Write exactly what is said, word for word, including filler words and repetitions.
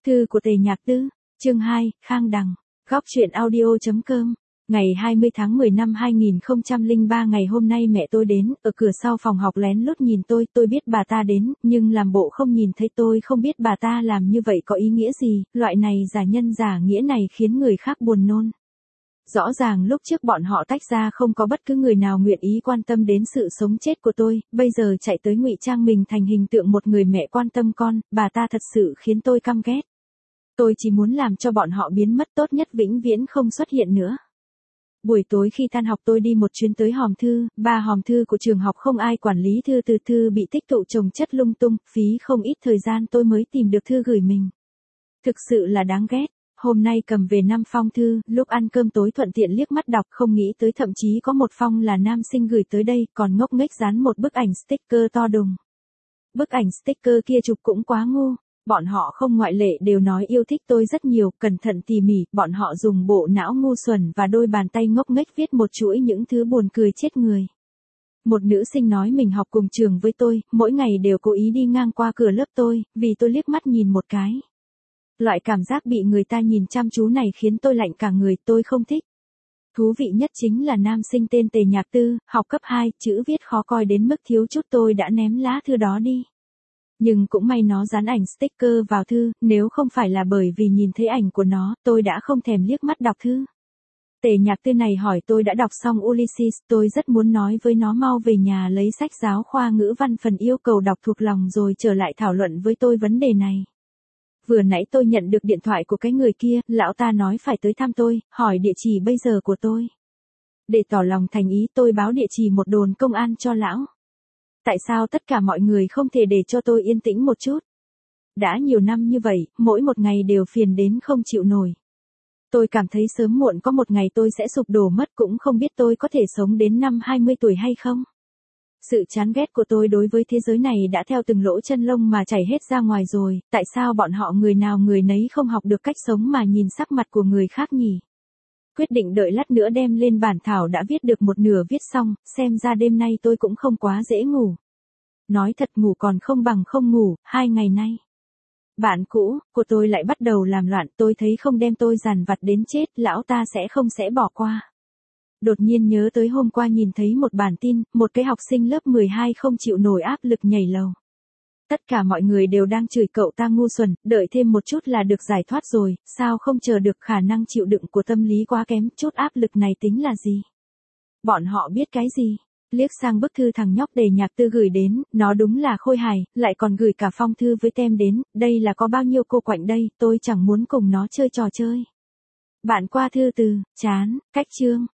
Thư của Tề Nhạc Tư, chương hai, Khang Đằng, góc truyện audio chấm com. Ngày hai mươi tháng mười năm hai nghìn không trăm lẻ ba, ngày hôm nay mẹ tôi đến, ở cửa sau phòng học lén lút nhìn tôi, tôi biết bà ta đến, nhưng làm bộ không nhìn thấy. Tôi không biết bà ta làm như vậy có ý nghĩa gì, loại này giả nhân giả nghĩa này khiến người khác buồn nôn. Rõ ràng lúc trước bọn họ tách ra không có bất cứ người nào nguyện ý quan tâm đến sự sống chết của tôi, bây giờ chạy tới ngụy trang mình thành hình tượng một người mẹ quan tâm con, bà ta thật sự khiến tôi căm ghét. Tôi chỉ muốn làm cho bọn họ biến mất, tốt nhất vĩnh viễn không xuất hiện nữa. Buổi tối khi tan học tôi đi một chuyến tới hòm thư, ba hòm thư của trường học không ai quản lý thư, từ thư bị tích tụ chồng chất lung tung, phí không ít thời gian tôi mới tìm được thư gửi mình. Thực sự là đáng ghét. Hôm nay cầm về năm phong thư, lúc ăn cơm tối thuận tiện liếc mắt đọc, không nghĩ tới thậm chí có một phong là nam sinh gửi tới đây, còn ngốc nghếch dán một bức ảnh sticker to đùng. Bức ảnh sticker kia chụp cũng quá ngu. Bọn họ không ngoại lệ đều nói yêu thích tôi rất nhiều, cẩn thận tỉ mỉ, bọn họ dùng bộ não ngu xuẩn và đôi bàn tay ngốc nghếch viết một chuỗi những thứ buồn cười chết người. Một nữ sinh nói mình học cùng trường với tôi, mỗi ngày đều cố ý đi ngang qua cửa lớp tôi, vì tôi liếc mắt nhìn một cái. Loại cảm giác bị người ta nhìn chăm chú này khiến tôi lạnh cả người, tôi không thích. Thú vị nhất chính là nam sinh tên Tề Nhạc Tư, học cấp hai, chữ viết khó coi đến mức thiếu chút tôi đã ném lá thư đó đi. Nhưng cũng may nó dán ảnh sticker vào thư, nếu không phải là bởi vì nhìn thấy ảnh của nó, tôi đã không thèm liếc mắt đọc thư. Tề Nhạc Tư này hỏi tôi đã đọc xong Ulysses, tôi rất muốn nói với nó mau về nhà lấy sách giáo khoa ngữ văn phần yêu cầu đọc thuộc lòng rồi trở lại thảo luận với tôi vấn đề này. Vừa nãy tôi nhận được điện thoại của cái người kia, lão ta nói phải tới thăm tôi, hỏi địa chỉ bây giờ của tôi. Để tỏ lòng thành ý tôi báo địa chỉ một đồn công an cho lão. Tại sao tất cả mọi người không thể để cho tôi yên tĩnh một chút? Đã nhiều năm như vậy, mỗi một ngày đều phiền đến không chịu nổi. Tôi cảm thấy sớm muộn có một ngày tôi sẽ sụp đổ mất, cũng không biết tôi có thể sống đến năm hai mươi tuổi hay không. Sự chán ghét của tôi đối với thế giới này đã theo từng lỗ chân lông mà chảy hết ra ngoài rồi, tại sao bọn họ người nào người nấy không học được cách sống mà nhìn sắc mặt của người khác nhỉ? Quyết định đợi lát nữa đem lên bản thảo đã viết được một nửa viết xong, xem ra đêm nay tôi cũng không quá dễ ngủ. Nói thật ngủ còn không bằng không ngủ, hai ngày nay. Bạn cũ của tôi lại bắt đầu làm loạn, tôi thấy không đem tôi dằn vặt đến chết, lão ta sẽ không sẽ bỏ qua. Đột nhiên nhớ tới hôm qua nhìn thấy một bản tin, một cái học sinh lớp mười hai không chịu nổi áp lực nhảy lầu. Tất cả mọi người đều đang chửi cậu ta ngu xuẩn, đợi thêm một chút là được giải thoát rồi, sao không chờ được, khả năng chịu đựng của tâm lý quá kém, chút áp lực này tính là gì? Bọn họ biết cái gì? Liếc sang bức thư thằng nhóc Tề Nhạc Tư gửi đến, nó đúng là khôi hài, lại còn gửi cả phong thư với tem đến, đây là có bao nhiêu cô quạnh đây, tôi chẳng muốn cùng nó chơi trò chơi. Bạn qua thư từ, chán, cách chương.